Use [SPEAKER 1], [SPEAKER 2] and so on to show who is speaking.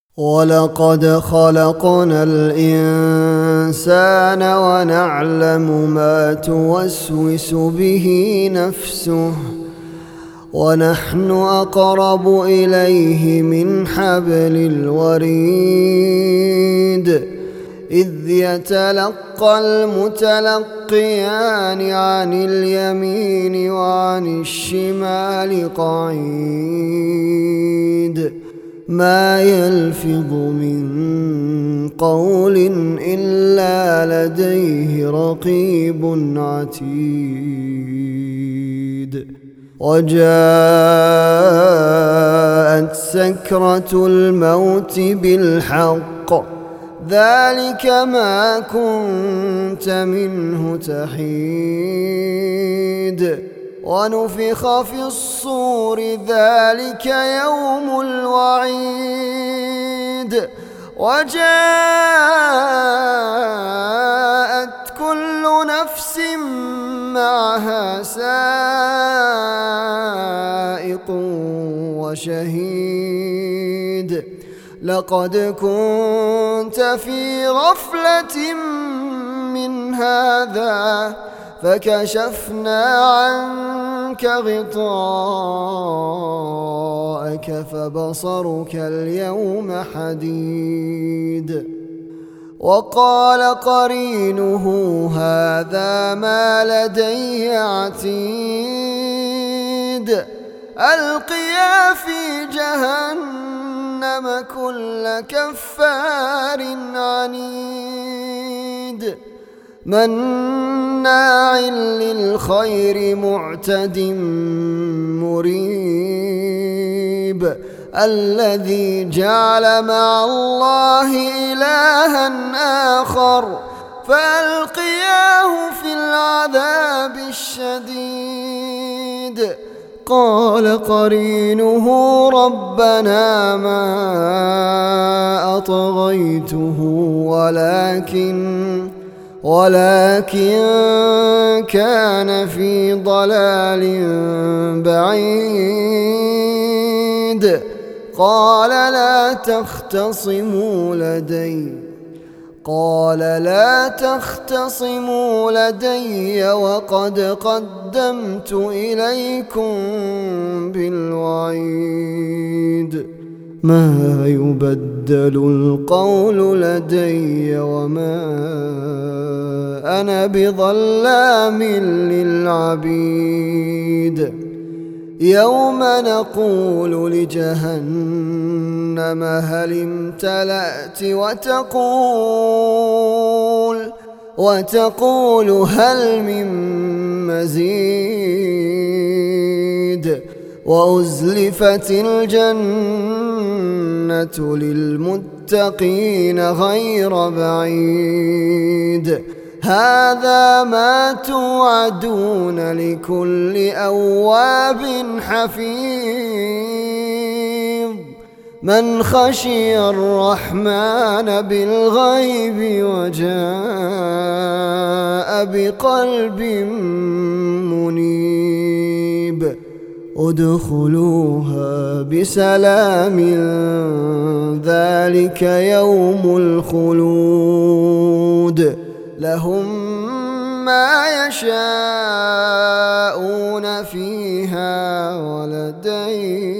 [SPEAKER 1] ولقد خلقنا الإنسان ونعلم ما توسوس به نفسه ونحن أقرب إليه من حبل الوريد إذ يتلقى المتلقيان عن اليمين وعن الشمال قعيد ما يلفظ من قول إلا لديه رقيب عتيد وجاءت سكرة الموت بالحق ذلك ما كنت منه تحيد ونفخ في الصور ذلك يوم الوعيد وجاءت كل نفس معها سائق وشهيد لقد كنت في غفلة من هذا فكشفنا عنك غطاءك فبصرك اليوم حديد وقال قرينه هذا ما لدي عتيد ألقيا في جهنم كل كفار عنيد مناع للخير معتد مريب الذي جعل مع الله إلها آخر فألقياه في العذاب الشديد قال قرينه ربنا ما أطغيته ولكن كان في ضلال بعيد قال لا تختصموا لدي وقد قدمت إليكم بالوعيد ما يبدل القول لدي وما أنا بظلام للعبيد يوم نقول لجهنم هل امتلأت وتقول هل من مزيد وأزلفت الجنة للمتقين غير بعيد هذا ما توعدون لكل أواب حفيظ من خشي الرحمن بالغيب وجاء بقلب منيب ادخلوها بسلام ذلك يوم الخلود لهم ما يشاءون فيها ولدينا